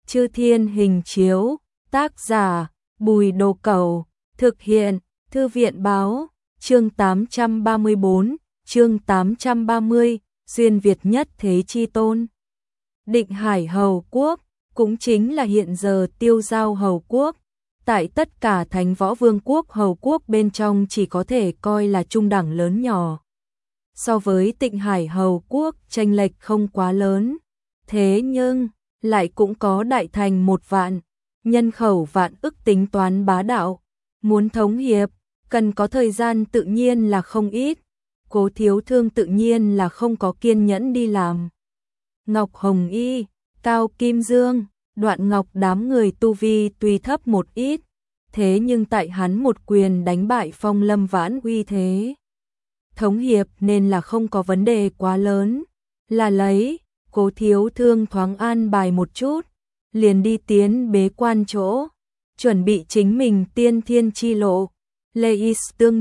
Chư Thiên Hình Chiếu, tác giả Bùi Đồ Cẩu, thực hiện Thư viện báo, chương 834, chương 830, Duyên Việt Nhất Thế Chi Tôn. Định Hải Hầu Quốc, cũng chính là hiện giờ Tiêu Giao Hầu Quốc, tại tất cả Thánh Võ Vương quốc hầu quốc bên trong chỉ có thể coi là trung đẳng lớn nhỏ. So với Tịnh Hải Hầu Quốc chênh lệch không quá lớn, thế nhưng lại cũng có đại thành 1 vạn, nhân khẩu vạn ức tính toán bá đạo, muốn thống hiệp, cần có thời gian tự nhiên là không ít, Cố Thiếu Thương tự nhiên là không có kiên nhẫn đi làm. Ngọc Hồng Y, Cao Kim Dương, Đoạn Ngọc đám người tu vi tuy thấp một ít, thế nhưng tại hắn một quyền đánh bại Phong Lâm Vãn uy thế thống hiệp nên là không có vấn đề quá lớn, là lấy Cố Thiếu Thương thoáng an bài một chút, liền đi tiến bế quan chỗ, chuẩn bị chính mình tiên thiên chi lộ. Leis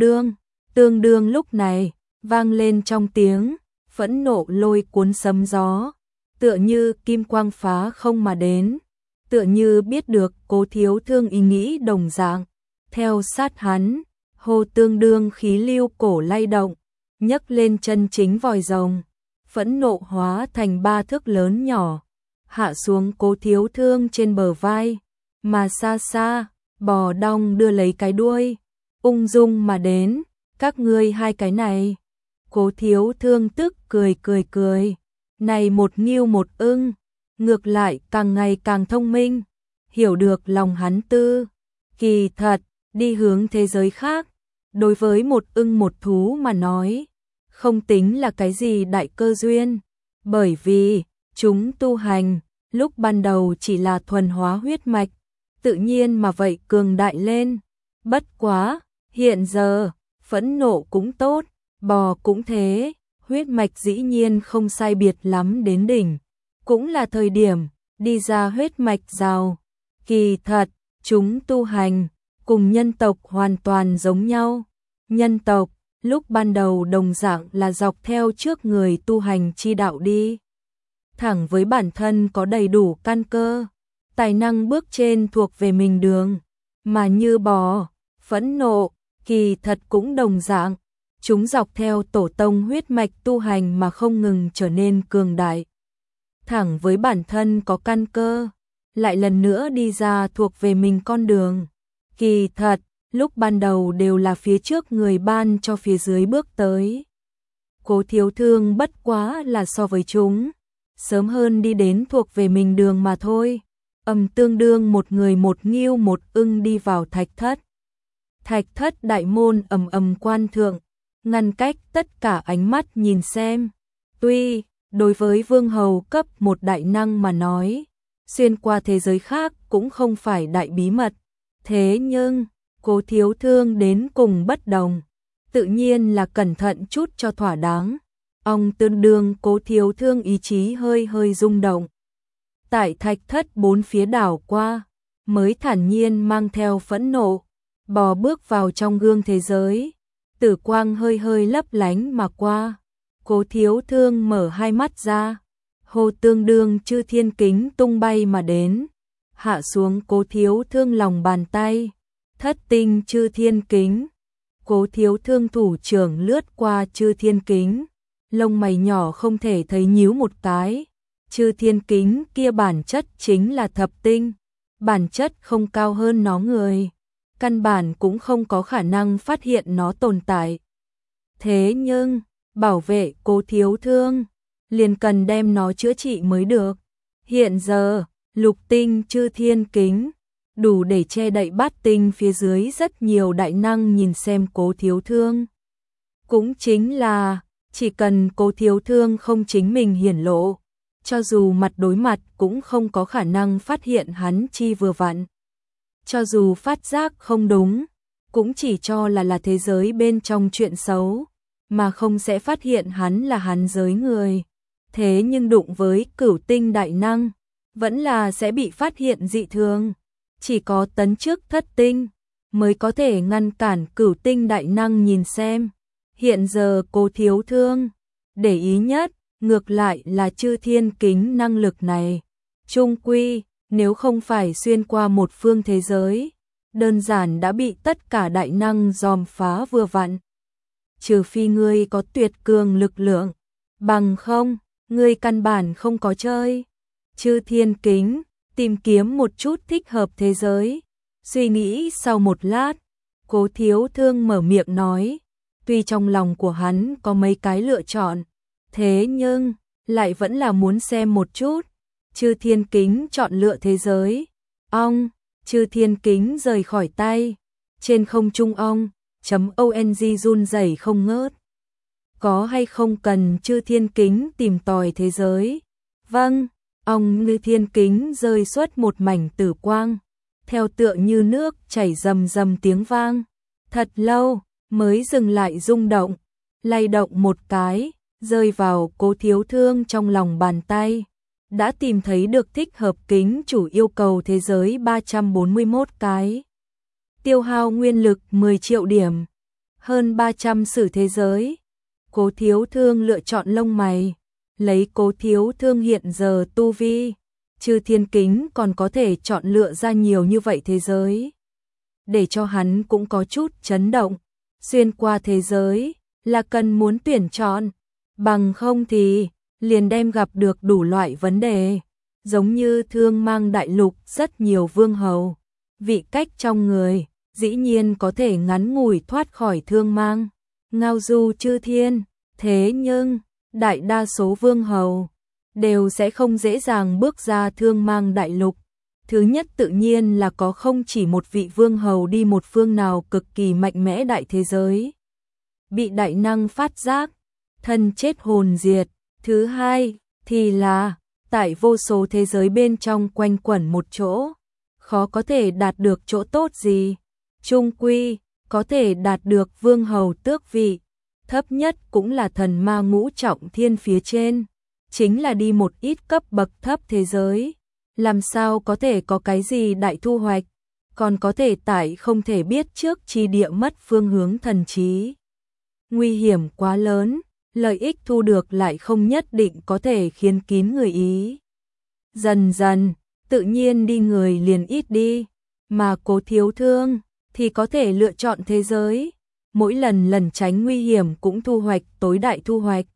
tương đương lúc này vang lên trong tiếng phẫn nộ lôi cuốn sấm gió, tựa như kim quang phá không mà đến, tựa như biết được Cố Thiếu Thương ý nghĩ đồng dạng, theo sát hắn, hô tương đương khí lưu cổ lay động, nhấc lên chân chính vòi rồng, phẫn nộ hóa thành 3 thước lớn nhỏ, hạ xuống Cố Thiếu Thương trên bờ vai, mà xa xa, bò đong đưa lấy cái đuôi, ung dung mà đến, các ngươi hai cái này. Cố Thiếu Thương tức cười, này một ngưu một ưng, ngược lại càng ngày càng thông minh, hiểu được lòng hắn tư, kỳ thật, đi hướng thế giới khác, đối với một ưng một thú mà nói, không tính là cái gì đại cơ duyên, bởi vì chúng tu hành, lúc ban đầu chỉ là thuần hóa huyết mạch, tự nhiên mà vậy cường đại lên, bất quá, hiện giờ, phẫn nộ cũng tốt, bò cũng thế, huyết mạch dĩ nhiên không sai biệt lắm đến đỉnh, cũng là thời điểm, đi ra huyết mạch rào, kỳ thật, chúng tu hành, cùng nhân tộc hoàn toàn giống nhau, nhân tộc, lúc ban đầu đồng dạng là dọc theo trước người tu hành chi đạo đi, thẳng với bản thân có đầy đủ căn cơ, tài năng bước trên thuộc về mình đường, mà như bò, phẫn nộ, kỳ thật cũng đồng dạng, chúng dọc theo tổ tông huyết mạch tu hành mà không ngừng trở nên cường đại, thẳng với bản thân có căn cơ, lại lần nữa đi ra thuộc về mình con đường, kỳ thật, lúc ban đầu đều là phía trước người ban cho phía dưới bước tới. Cố Thiếu Thương bất quá là so với chúng, sớm hơn đi đến thuộc về mình đường mà thôi, tương đương một người một ngưu một ưng đi vào thạch thất. Thạch thất đại môn ầm quan thượng, ngăn cách tất cả ánh mắt nhìn xem. Tuy, đối với vương hầu cấp một đại năng mà nói, xuyên qua thế giới khác cũng không phải đại bí mật, thế nhưng, Cố Thiếu Thương đến cùng bất đồng, tự nhiên là cẩn thận chút cho thỏa đáng. Ông tương đương Cố Thiếu Thương ý chí hơi rung động. Tại thạch thất bốn phía đảo qua, mới thản nhiên mang theo phẫn nộ, bò bước vào trong gương thế giới, tử quang hơi lấp lánh mà qua. Cố Thiếu Thương mở hai mắt ra, hô tương đương chư thiên kính tung bay mà đến, hạ xuống Cố Thiếu Thương lòng bàn tay, thất tinh chư thiên kính. Cố Thiếu Thương thủ trưởng lướt qua chư thiên kính, lông mày nhỏ không thể thấy nhíu một cái, chư thiên kính kia bản chất chính là thập tinh, bản chất không cao hơn nó người, căn bản cũng không có khả năng phát hiện nó tồn tại. Thế nhưng, bảo vệ Cố Thiếu Thương, liền cần đem nó chữa trị mới được. Hiện giờ, lục tinh chư thiên kính, đủ để che đậy bát tinh phía dưới rất nhiều đại năng nhìn xem Cố Thiếu Thương. Cũng chính là, chỉ cần Cố Thiếu Thương không chính mình hiển lộ, cho dù mặt đối mặt cũng không có khả năng phát hiện hắn chi vừa vặn. Cho dù phát giác không đúng, cũng chỉ cho là thế giới bên trong chuyện xấu, mà không sẽ phát hiện hắn là hắn giới người. Thế nhưng đụng với cửu tinh đại năng, vẫn là sẽ bị phát hiện dị thường. Chỉ có tấn chức thất tinh, mới có thể ngăn cản cửu tinh đại năng nhìn xem. Hiện giờ Cố Thiếu Thương, để ý nhất, ngược lại là chư thiên kính năng lực này. Trung quy, nếu không phải xuyên qua một phương thế giới, đơn giản đã bị tất cả đại năng dòm phá vừa vặn. Trừ phi ngươi có tuyệt cường lực lượng, bằng không, ngươi căn bản không có chơi. Chư Thiên Kính, tìm kiếm một chút thích hợp thế giới. Suy nghĩ sau một lát, Cố Thiếu Thương mở miệng nói, tuy trong lòng của hắn có mấy cái lựa chọn, thế nhưng, lại vẫn là muốn xem một chút. Chư Thiên Kính chọn lựa thế giới. Chư Thiên Kính rời khỏi tay. Trên không trung .ong run rẩy không ngớt. Có hay không cần Chư Thiên Kính tìm tòi thế giới? Vâng, Ngư Thiên Kính rơi xuất một mảnh tử quang, theo tựa như nước chảy rầm rầm tiếng vang. Thật lâu, mới dừng lại rung động, lay động một cái, rơi vào Cố Thiếu Thương trong lòng bàn tay. Đã tìm thấy được thích hợp kính chủ yêu cầu thế giới 341 cái. Tiêu hao nguyên lực 10 triệu điểm. Hơn 300 sử thế giới. Cố Thiếu Thương lựa chọn lông mày. Lấy Cố Thiếu Thương hiện giờ tu vi, Chư Thiên Kính còn có thể chọn lựa ra nhiều như vậy thế giới. Để cho hắn cũng có chút chấn động. Xuyên qua thế giới là cần muốn tuyển chọn. Bằng không thì liền đem gặp được đủ loại vấn đề, giống như Thương Mang đại lục rất nhiều vương hầu, vị cách trong người, dĩ nhiên có thể ngắn ngủi thoát khỏi Thương Mang, ngao du chư thiên, thế nhưng, đại đa số vương hầu, đều sẽ không dễ dàng bước ra Thương Mang đại lục. Thứ nhất tự nhiên là có không chỉ một vị vương hầu đi một phương nào cực kỳ mạnh mẽ đại thế giới. Bị đại năng phát giác, thân chết hồn diệt. Thứ hai, thì là, tại vô số thế giới bên trong quanh quẩn một chỗ, khó có thể đạt được chỗ tốt gì. Trung quy, có thể đạt được vương hầu tước vị, thấp nhất cũng là thần ma ngũ trọng thiên phía trên, chính là đi một ít cấp bậc thấp thế giới. Làm sao có thể có cái gì đại thu hoạch, còn có thể tại không thể biết trước chi địa mất phương hướng thần trí. Nguy hiểm quá lớn. Lợi ích thu được lại không nhất định có thể khiến kín người ý. Dần dần, tự nhiên đi người liền ít đi, mà Cố Thiếu Thương thì có thể lựa chọn thế giới, mỗi lần lẩn tránh nguy hiểm cũng thu hoạch tối đại thu hoạch.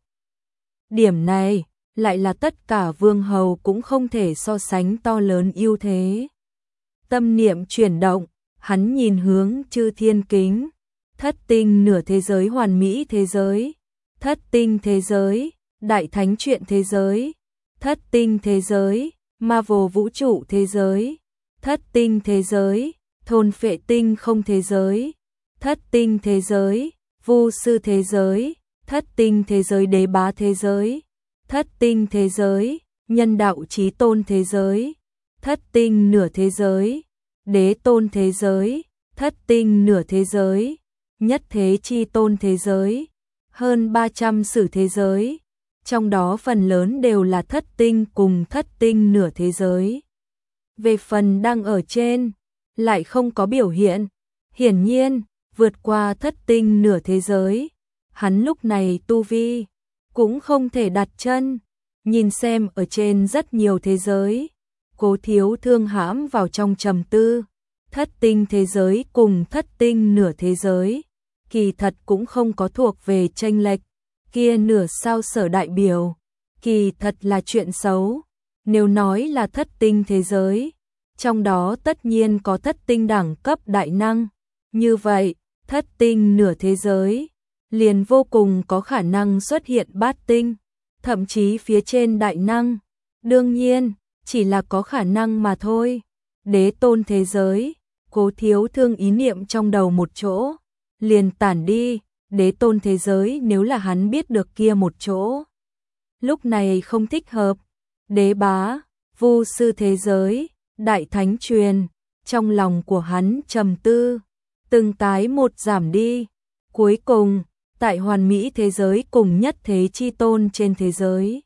Điểm này lại là tất cả vương hầu cũng không thể so sánh to lớn ưu thế. Tâm niệm chuyển động, hắn nhìn hướng Chư Thiên Kính, thất tinh nửa thế giới hoàn mỹ thế giới. Thất tinh thế giới, đại thánh truyện thế giới, thất tinh thế giới, Marvel vũ trụ thế giới, thất tinh thế giới, thôn phệ tinh không thế giới, thất tinh thế giới, vu sư thế giới, thất tinh thế giới đế bá thế giới, thất tinh thế giới, nhân đạo chí tôn thế giới, thất tinh nửa thế giới, đế tôn thế giới, thất tinh nửa thế giới, nhất thế chi tôn thế giới. Hơn 300 sử thế giới, trong đó phần lớn đều là thất tinh cùng thất tinh nửa thế giới. Về phần đang ở trên, lại không có biểu hiện. Hiển nhiên, vượt qua thất tinh nửa thế giới, hắn lúc này tu vi, cũng không thể đặt chân. Nhìn xem ở trên rất nhiều thế giới, Cố Thiếu Thương hãm vào trong trầm tư. Thất tinh thế giới cùng thất tinh nửa thế giới, kỳ thật cũng không có thuộc về chênh lệch, kia nửa sao sở đại biểu, kỳ thật là chuyện xấu. Nếu nói là thất tinh thế giới, trong đó tất nhiên có thất tinh đẳng cấp đại năng, như vậy, thất tinh nửa thế giới, liền vô cùng có khả năng xuất hiện bát tinh, thậm chí phía trên đại năng. Đương nhiên, chỉ là có khả năng mà thôi. Đế tôn thế giới, Cố Thiếu Thương ý niệm trong đầu một chỗ, liền tản đi. Đế tôn thế giới nếu là hắn biết được kia một chỗ, lúc này không thích hợp. Đế bá, vu sư thế giới, đại thánh truyền, trong lòng của hắn trầm tư, từng cái một giảm đi. Cuối cùng, tại hoàn mỹ thế giới cùng nhất thế chi tôn trên thế giới,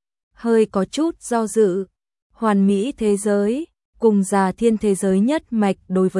hơi có chút do dự. Hoàn mỹ thế giới cùng già thiên thế giới nhất mạch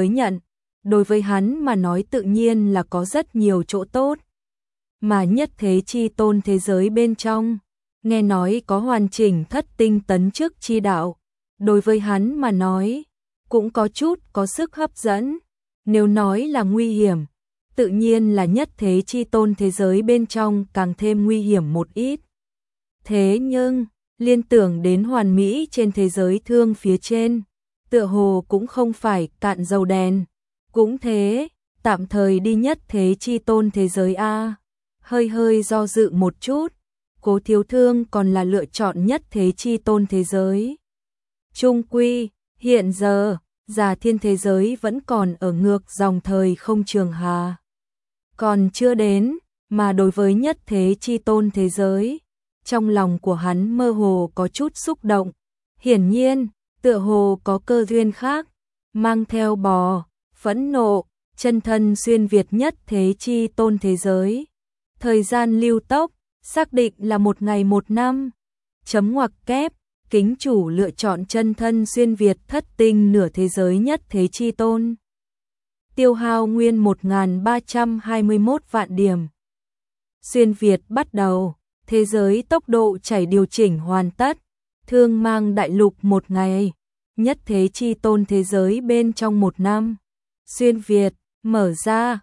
đối với hắn mà nói tự nhiên là có rất nhiều chỗ tốt. Mà nhất thế chi tôn thế giới bên trong, nghe nói có hoàn chỉnh thất tinh tấn chức chi đạo, đối với hắn mà nói, cũng có chút có sức hấp dẫn. Nếu nói là nguy hiểm, tự nhiên là nhất thế chi tôn thế giới bên trong càng thêm nguy hiểm một ít. Thế nhưng, liên tưởng đến hoàn mỹ trên thế giới thương phía trên, tựa hồ cũng không phải cạn dầu đèn. Cũng thế, tạm thời đi nhất thế chi tôn thế giới A. Hơi hơi do dự một chút, Cố Thiếu Thương còn là lựa chọn nhất thế chi tôn thế giới. Trung quy, hiện giờ, Già Thiên thế giới vẫn còn ở ngược dòng thời không trường hà. Còn chưa đến, mà đối với nhất thế chi tôn thế giới, trong lòng của hắn mơ hồ có chút xúc động. Hiển nhiên, tựa hồ có cơ duyên khác, mang theo phẫn nộ, chân thân xuyên Việt nhất thế chi tôn thế giới. Thời gian lưu tốc, xác định là một ngày một năm. Chấm ngoặc kép, kính chủ lựa chọn chân thân xuyên Việt thất tinh nửa thế giới nhất thế chi tôn. Tiêu hao nguyên 1.321 vạn điểm. Xuyên Việt bắt đầu, thế giới tốc độ chảy điều chỉnh hoàn tất, thương mang đại lục một ngày, nhất thế chi tôn thế giới bên trong một năm. Xuyên Việt, mở ra,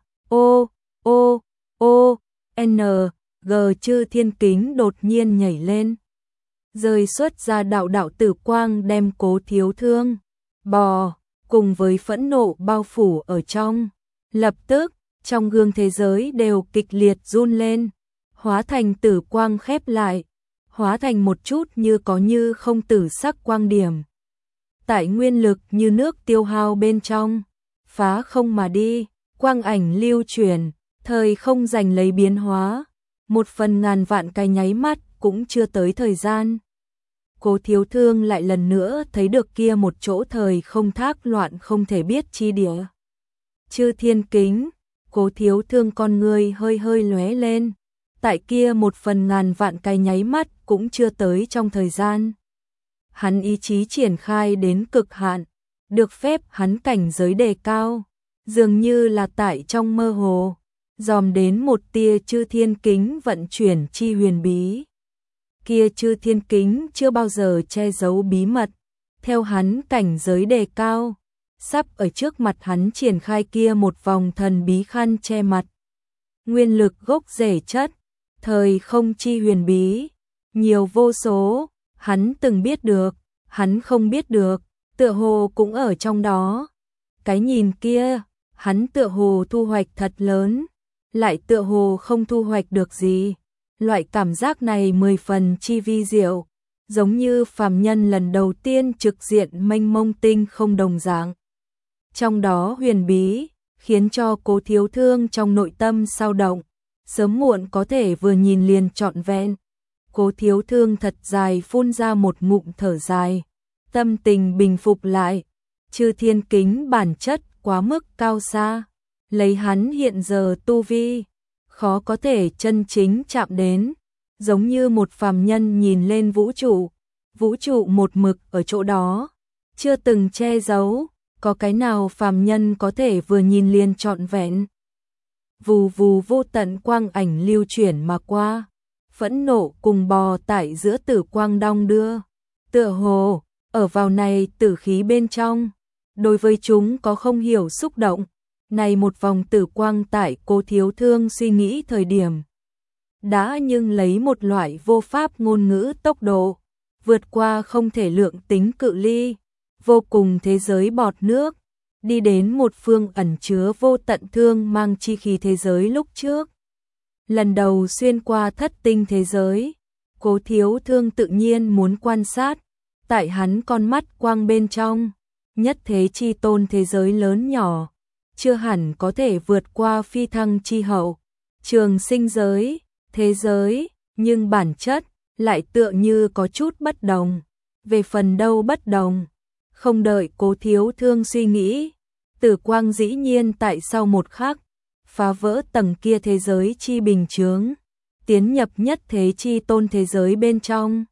N, G chư thiên kính đột nhiên nhảy lên. Rơi xuất ra đạo đạo tử quang đem Cố Thiếu Thương, cùng với phẫn nộ bao phủ ở trong. Lập tức, trong gương thế giới đều kịch liệt run lên, hóa thành tử quang khép lại, hóa thành một chút như có như không tử sắc quang điểm. Tại nguyên lực như nước tiêu hao bên trong, phá không mà đi, quang ảnh lưu chuyển, thời không giành lấy biến hóa, một phần ngàn vạn cái nháy mắt cũng chưa tới thời gian. Cố Thiếu Thương lại lần nữa thấy được kia một chỗ thời không thác loạn không thể biết chi địa. Chư thiên kính, Cố Thiếu Thương con người hơi hơi lóe lên, tại kia một phần ngàn vạn cái nháy mắt cũng chưa tới trong thời gian. Hắn ý chí triển khai đến cực hạn, được phép hắn cảnh giới đề cao, dường như là tại trong mơ hồ, dòm đến một tia chư thiên kính vận chuyển chi huyền bí. Kia chư thiên kính chưa bao giờ che giấu bí mật, theo hắn cảnh giới đề cao, sắp ở trước mặt hắn triển khai kia một vòng thần bí khăn che mặt. Nguyên lực gốc rễ chất, thời không chi huyền bí, nhiều vô số, hắn từng biết được, hắn không biết được, tựa hồ cũng ở trong đó. Cái nhìn kia, hắn tựa hồ thu hoạch thật lớn, lại tựa hồ không thu hoạch được gì. Loại cảm giác này 10 phần chi vi diệu, giống như phàm nhân lần đầu tiên trực diện mênh mông tinh không đồng dạng. Trong đó huyền bí, khiến cho Cố Thiếu Thương trong nội tâm sao động, sớm muộn có thể vừa nhìn liền trọn vẹn. Cố Thiếu Thương thật dài phun ra một ngụm thở dài, tâm tình bình phục lại, chư thiên kính bản chất quá mức cao xa, lấy hắn hiện giờ tu vi, khó có thể chân chính chạm đến, giống như một phàm nhân nhìn lên vũ trụ một mực ở chỗ đó, chưa từng che giấu, có cái nào phàm nhân có thể vừa nhìn liền trọn vẹn. Vù vù vô tận quang ảnh lưu chuyển mà qua, phẫn nộ cùng tại giữa tử quang đong đưa, tựa hồ, ở vào này tử khí bên trong, đối với chúng có không hiểu xúc động. Này một vòng tử quang tại Cố Thiếu Thương suy nghĩ thời điểm, đã nhưng lấy một loại vô pháp ngôn ngữ tốc độ, vượt qua không thể lượng tính cự ly, vô cùng thế giới bọt nước, đi đến một phương ẩn chứa vô tận thương mang chi khí thế giới lúc trước. Lần đầu xuyên qua thất tinh thế giới, Cố Thiếu Thương tự nhiên muốn quan sát, tại hắn con mắt quang bên trong, nhất thế chi tôn thế giới lớn nhỏ, chưa hẳn có thể vượt qua phi thăng chi hậu, trường sinh giới, thế giới, nhưng bản chất lại tựa như có chút bất đồng. Về phần đâu bất đồng, không đợi Cố Thiếu Thương suy nghĩ, tử quang dĩ nhiên tại sau một khắc, phá vỡ tầng kia thế giới chi bình chướng, tiến nhập nhất thế chi tôn thế giới bên trong.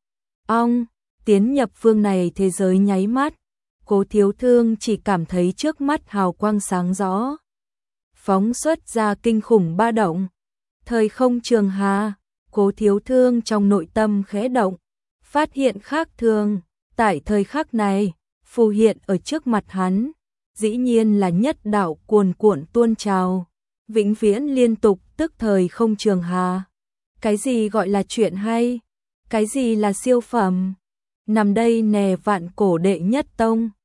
Tiến nhập phương này thế giới nháy mắt, Cố Thiếu Thương chỉ cảm thấy trước mắt hào quang sáng rõ, phóng xuất ra kinh khủng ba động. Thời không trường hà, Cố Thiếu Thương trong nội tâm khẽ động, phát hiện khác thường, tại thời khắc này, phù hiện ở trước mặt hắn, dĩ nhiên là nhất đạo cuồn cuộn tuôn trào, vĩnh viễn liên tục, tức thời không trường hà. Cái gì gọi là chuyện hay? Cái gì là siêu phẩm? Nằm đây nè vạn cổ đệ nhất tông.